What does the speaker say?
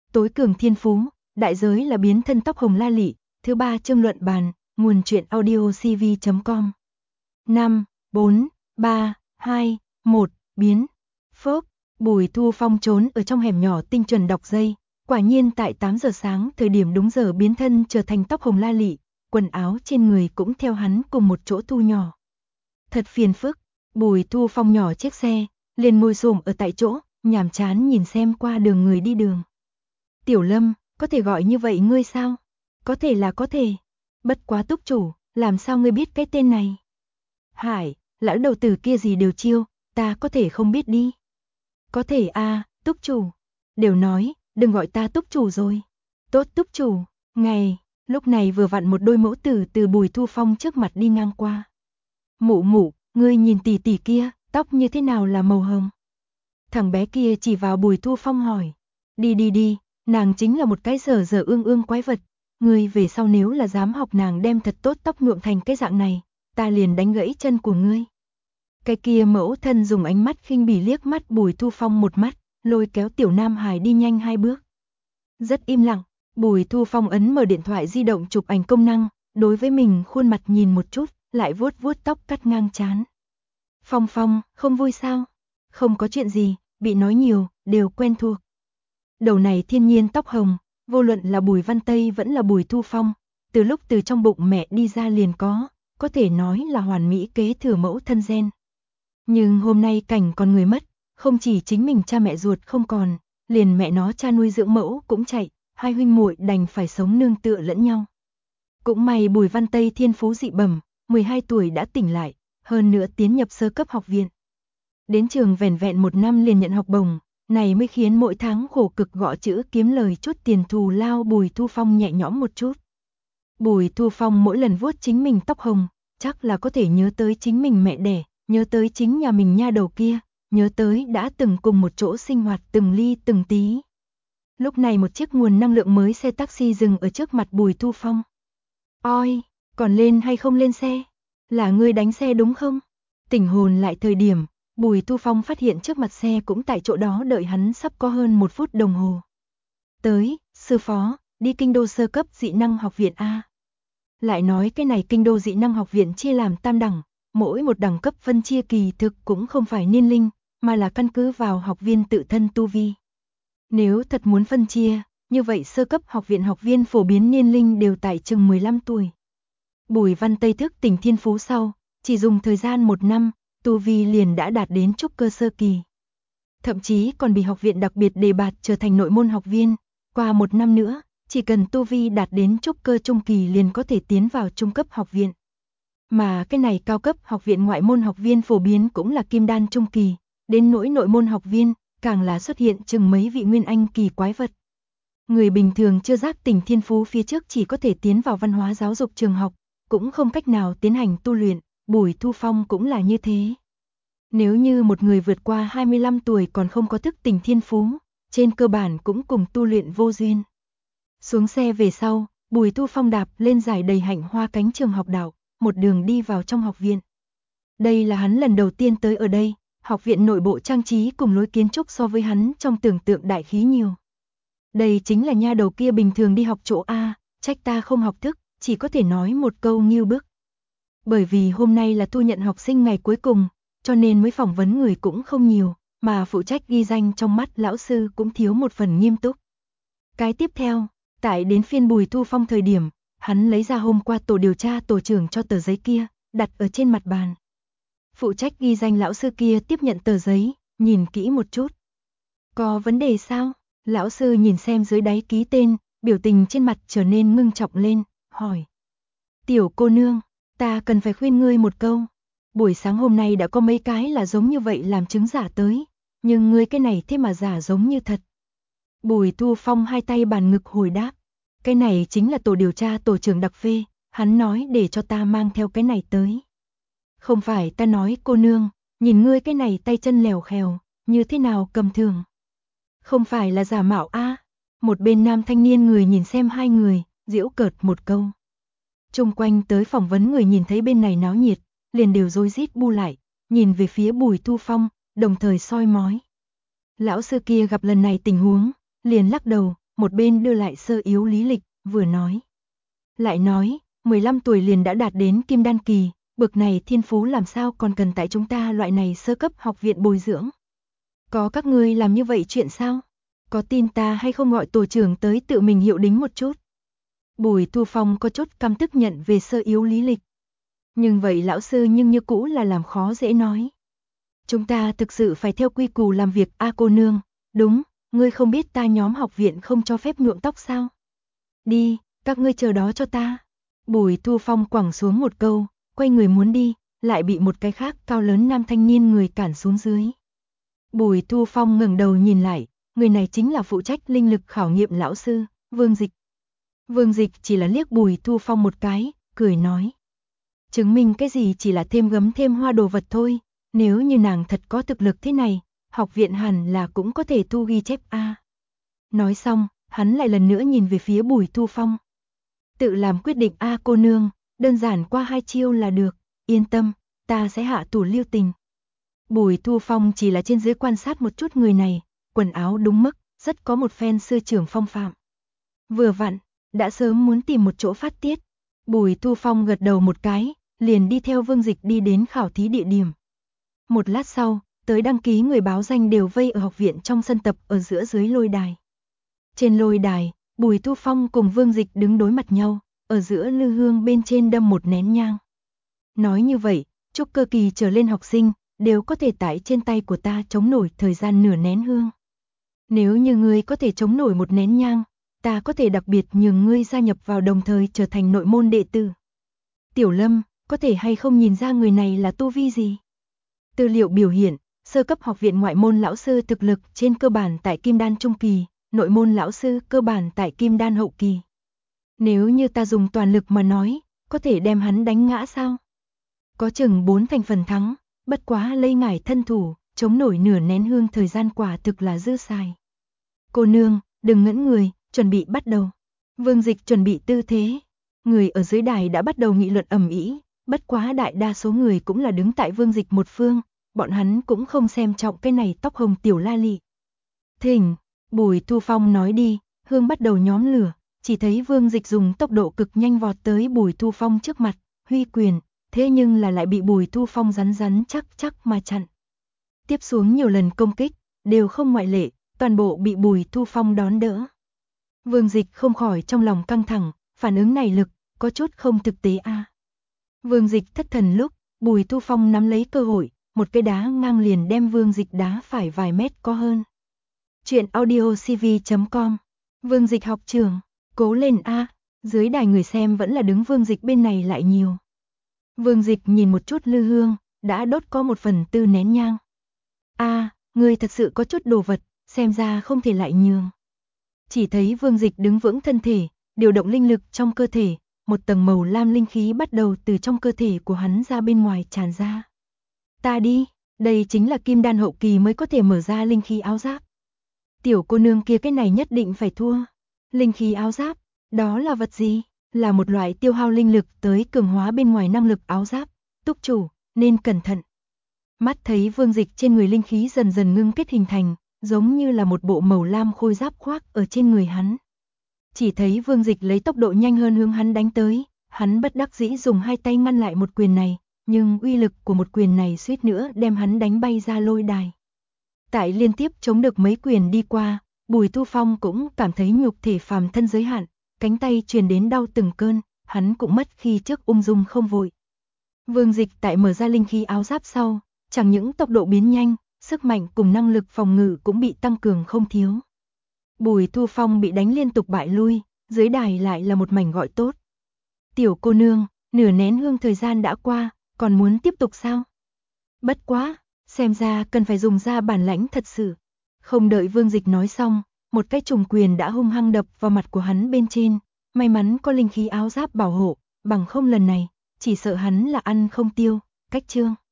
Tối cường thiên phú, đại giới là biến thân tóc hồng la lị. Thứ 3 chương luận bàn, nguồn truyện audio cv.com. 5, 4, 3, 2, 1, biến. Phốc, Bùi Thu Phong trốn ở trong hẻm nhỏ tinh chuẩn đọc dây. Quả nhiên tại 8 giờ sáng, thời điểm đúng giờ biến thân trở thành tóc hồng la lị, quần áo trên người cũng theo hắn cùng một chỗ thu nhỏ. Thật phiền phức, Bùi Thu Phong nhỏ chiếc xe, liền ngồi xổm ở tại chỗ, nhàm chán nhìn xem qua đường người đi đường. Tiểu Lâm, có thể gọi như vậy ngươi sao? Có thể là có thể. Bất quá túc chủ, làm sao ngươi biết cái tên này? Hải, lão đầu tử kia gì đều chiêu, ta có thể không biết đi. Có thể a, túc chủ. Đều nói, đừng gọi ta túc chủ rồi. Tốt túc chủ, ngày, lúc này vừa vặn một đôi mẫu tử từ Bùi Thu Phong trước mặt đi ngang qua. Mụ mụ, ngươi nhìn tỷ tỷ kia, tóc như thế nào là màu hồng? Thằng bé kia chỉ vào Bùi Thu Phong hỏi. Đi đi đi, nàng chính là một cái dở dở ương ương quái vật. Ngươi về sau nếu là dám học nàng đem thật tốt tóc nhuộm thành cái dạng này, ta liền đánh gãy chân của ngươi. Cái kia mẫu thân dùng ánh mắt khinh bỉ liếc mắt Bùi Thu Phong một mắt, lôi kéo Tiểu Nam Hải đi nhanh 2 bước. Rất im lặng, Bùi Thu Phong ấn mở điện thoại di động chụp ảnh công năng, đối với mình khuôn mặt nhìn một chút, lại vuốt vuốt tóc cắt ngang trán. Phong Phong, không vui sao? Không có chuyện gì, bị nói nhiều, đều quen thuộc. Đầu này thiên nhiên tóc hồng, vô luận là Bùi Văn Tây vẫn là Bùi Thu Phong, từ lúc từ trong bụng mẹ đi ra liền có thể nói là hoàn mỹ kế thừa mẫu thân gen. Nhưng hôm nay cảnh con người mất, không chỉ chính mình cha mẹ ruột không còn, liền mẹ nó cha nuôi dưỡng mẫu cũng chạy, hai huynh muội đành phải sống nương tựa lẫn nhau. Cũng may Bùi Văn Tây thiên phú dị bẩm, 12 tuổi đã tỉnh lại, hơn nữa tiến nhập sơ cấp học viện. Đến trường vẻn vẹn 1 năm liền nhận học bổng, này mới khiến mỗi tháng khổ cực gõ chữ kiếm lời chút tiền thù lao Bùi Thu Phong nhẹ nhõm một chút. Bùi Thu Phong mỗi lần vuốt chính mình tóc hồng, chắc là có thể nhớ tới chính mình mẹ đẻ, nhớ tới chính nhà mình nha đầu kia, nhớ tới đã từng cùng một chỗ sinh hoạt từng ly từng tí. Lúc này một chiếc nguồn năng lượng mới xe taxi dừng ở trước mặt Bùi Thu Phong. Oi, còn lên hay không lên xe? Là ngươi đánh xe đúng không? Tỉnh hồn lại thời điểm, Bùi Thu Phong phát hiện trước mặt xe cũng tại chỗ đó đợi hắn sắp có hơn 1 phút đồng hồ. Tới, sư phó, đi kinh đô sơ cấp dị năng học viện A. Lại nói cái này kinh đô dị năng học viện chia làm tam đẳng, mỗi một đẳng cấp phân chia kỳ thực cũng không phải niên linh, mà là căn cứ vào học viên tự thân tu vi. Nếu thật muốn phân chia, như vậy sơ cấp học viện học viên phổ biến niên linh đều tại chừng 15 tuổi. Bùi Văn Tây thức tỉnh thiên phú sau, chỉ dùng thời gian 1 năm, tu vi liền đã đạt đến trúc cơ sơ kỳ. Thậm chí còn bị học viện đặc biệt đề bạt trở thành nội môn học viên, qua 1 năm nữa, chỉ cần tu vi đạt đến trúc cơ trung kỳ liền có thể tiến vào trung cấp học viện. Mà cái này cao cấp học viện ngoại môn học viên phổ biến cũng là kim đan trung kỳ, đến nỗi nội môn học viên, càng là xuất hiện chừng mấy vị nguyên anh kỳ quái vật. Người bình thường chưa giác tỉnh thiên phú phía trước chỉ có thể tiến vào văn hóa giáo dục trường học, cũng không cách nào tiến hành tu luyện, Bùi Thu Phong cũng là như thế. Nếu như một người vượt qua 25 tuổi còn không có thức tỉnh thiên phú, trên cơ bản cũng cùng tu luyện vô duyên. Xuống xe về sau, Bùi Thu Phong đạp lên dải đầy hạnh hoa cánh trường học đạo, một đường đi vào trong học viện. Đây là hắn lần đầu tiên tới ở đây, học viện nội bộ trang trí cùng lối kiến trúc so với hắn trong tưởng tượng đại khí nhiều. Đây chính là nha đầu kia bình thường đi học chỗ A, trách ta không học thức, chỉ có thể nói một câu nghiêu bức. Bởi vì hôm nay là thu nhận học sinh ngày cuối cùng, cho nên mới phỏng vấn người cũng không nhiều, mà phụ trách ghi danh trong mắt lão sư cũng thiếu một phần nghiêm túc. Cái tiếp theo, tại đến phiên Bùi Thu Phong thời điểm, hắn lấy ra hôm qua tổ điều tra tổ trưởng cho tờ giấy kia, đặt ở trên mặt bàn. Phụ trách ghi danh lão sư kia tiếp nhận tờ giấy, nhìn kỹ một chút. Có vấn đề sao? Lão sư nhìn xem dưới đáy ký tên, biểu tình trên mặt trở nên ngưng trọng lên, hỏi. Tiểu cô nương, ta cần phải khuyên ngươi một câu. Buổi sáng hôm nay đã có mấy cái là giống như vậy làm chứng giả tới, nhưng ngươi cái này thế mà giả giống như thật. Bùi Thu Phong hai tay bàn ngực hồi đáp. Cái này chính là tổ điều tra tổ trưởng đặc phê, hắn nói để cho ta mang theo cái này tới. Không phải ta nói cô nương, nhìn ngươi cái này tay chân lèo khèo, như thế nào cầm thường. Không phải là giả mạo a? Một bên nam thanh niên người nhìn xem hai người, giễu cợt một câu. Chung quanh tới phỏng vấn người nhìn thấy bên này náo nhiệt, liền đều rối rít bu lại, nhìn về phía Bùi Thu Phong, đồng thời soi mói. Lão sư kia gặp lần này tình huống, liền lắc đầu, một bên đưa lại sơ yếu lý lịch, vừa nói. Lại nói, 15 tuổi liền đã đạt đến kim đan kỳ, bậc này thiên phú làm sao còn cần tại chúng ta loại này sơ cấp học viện bồi dưỡng. Có các ngươi làm như vậy chuyện sao? Có tin ta hay không gọi tổ trưởng tới tự mình hiệu đính một chút? Bùi Thu Phong có chút căm tức nhận về sơ yếu lý lịch. Nhưng vậy lão sư nhưng như cũ là làm khó dễ nói. Chúng ta thực sự phải theo quy củ làm việc a cô nương, đúng, ngươi không biết ta nhóm học viện không cho phép nhuộm tóc sao? Đi, các ngươi chờ đó cho ta. Bùi Thu Phong quẳng xuống một câu, quay người muốn đi, lại bị một cái khác cao lớn nam thanh niên người cản xuống dưới. Bùi Thu Phong ngẩng đầu nhìn lại, người này chính là phụ trách linh lực khảo nghiệm lão sư, Vương Dịch. Vương Dịch chỉ là liếc Bùi Thu Phong một cái, cười nói. Chứng minh cái gì chỉ là thêm gấm thêm hoa đồ vật thôi, nếu như nàng thật có thực lực thế này, học viện hẳn là cũng có thể thu ghi chép a. Nói xong, hắn lại lần nữa nhìn về phía Bùi Thu Phong. Tự làm quyết định a cô nương, đơn giản qua 2 chiêu là được, yên tâm, ta sẽ hạ thủ lưu tình. Bùi Thu Phong chỉ là trên dưới quan sát một chút người này, quần áo đúng mức, rất có một phen sư trưởng phong phạm. Vừa vặn, đã sớm muốn tìm một chỗ phát tiết. Bùi Thu Phong gật đầu một cái, liền đi theo Vương Dịch đi đến khảo thí địa điểm. Một lát sau, tới đăng ký người báo danh đều vây ở học viện trong sân tập ở giữa dưới lôi đài. Trên lôi đài, Bùi Thu Phong cùng Vương Dịch đứng đối mặt nhau, ở giữa lư hương bên trên đâm một nén nhang. Nói như vậy, trúc cơ kỳ trở lên học sinh, đều có thể tại trên tay của ta chống nổi thời gian nửa nén hương. Nếu như ngươi có thể chống nổi một nén nhang, ta có thể đặc biệt nhường ngươi gia nhập vào đồng thời trở thành nội môn đệ tử. Tiểu Lâm, có thể hay không nhìn ra người này là tu vi gì? Tư liệu biểu hiện, sơ cấp học viện ngoại môn lão sư thực lực trên cơ bản tại kim đan trung kỳ, nội môn lão sư cơ bản tại kim đan hậu kỳ. Nếu như ta dùng toàn lực mà nói, có thể đem hắn đánh ngã sao? Có chừng 4 thành phần thắng, bất quá lây ngải thân thủ, chống nổi nửa nén hương thời gian quả thực là dư xài. Cô nương, đừng ngẩn người, chuẩn bị bắt đầu. Vương Dịch chuẩn bị tư thế. Người ở dưới đài đã bắt đầu nghị luận ầm ĩ, bất quá đại đa số người cũng là đứng tại Vương Dịch một phương, bọn hắn cũng không xem trọng cái này tóc hồng tiểu la lị. Thỉnh, Bùi Thu Phong nói đi, hương bắt đầu nhóm lửa, chỉ thấy Vương Dịch dùng tốc độ cực nhanh vọt tới Bùi Thu Phong trước mặt, huy quyền, thế nhưng là lại bị Bùi Thu Phong rắn rắn chắc mà chặn. Tiếp xuống nhiều lần công kích, đều không ngoại lệ, toàn bộ bị Bùi Thu Phong đón đỡ. Vương Dịch không khỏi trong lòng căng thẳng, phản ứng này lực, có chút không thực tế a. Vương Dịch thất thần lúc, Bùi Thu Phong nắm lấy cơ hội, một cái đá ngang liền đem Vương Dịch đá phải vài mét có hơn. Chuyện audiocv.com. Vương Dịch học trưởng, cố lên a. Dưới đài người xem vẫn là đứng Vương Dịch bên này lại nhiều. Vương Dịch nhìn một chút lư hương, đã đốt có 1/4 nén nhang. A, ngươi thật sự có chút đồ vật, xem ra không thể lại nhường. Chỉ thấy Vương Dịch đứng vững thân thể, điều động linh lực trong cơ thể, một tầng màu lam linh khí bắt đầu từ trong cơ thể của hắn ra bên ngoài tràn ra. Ta đi, đây chính là kim đan hậu kỳ mới có thể mở ra linh khí áo giáp. Tiểu cô nương kia cái này nhất định phải thua. Linh khí áo giáp, đó là vật gì? Là một loại tiêu hao linh lực tới cường hóa bên ngoài năng lực áo giáp, túc chủ, nên cẩn thận. Mắt thấy Vương Dịch trên người linh khí dần dần ngưng kết hình thành, giống như là một bộ màu lam khôi giáp khoác ở trên người hắn. Chỉ thấy Vương Dịch lấy tốc độ nhanh hơn hướng hắn đánh tới, hắn bất đắc dĩ dùng 2 tay ngăn lại một quyền này, nhưng uy lực của một quyền này suýt nữa đem hắn đánh bay ra lôi đài. Tại liên tiếp chống được mấy quyền đi qua, Bùi Thu Phong cũng cảm thấy nhục thể phàm thân giới hạn, cánh tay truyền đến đau từng cơn, hắn cũng mất khi trước ung dung không vội. Vương Dịch tại mở ra linh khí áo giáp sau, chẳng những tốc độ biến nhanh, sức mạnh cùng năng lực phòng ngự cũng bị tăng cường không thiếu. Bùi Thu Phong bị đánh liên tục bại lui, dưới đài lại là một mảnh gọi tốt. Tiểu cô nương, nửa nén hương thời gian đã qua, còn muốn tiếp tục sao? Bất quá, xem ra cần phải dùng ra bản lãnh thật sự. Không đợi Vương Dịch nói xong, một cái trùng quyền đã hung hăng đập vào mặt của hắn bên trên, may mắn có linh khí áo giáp bảo hộ, bằng không lần này, chỉ sợ hắn là ăn không tiêu, cách chương.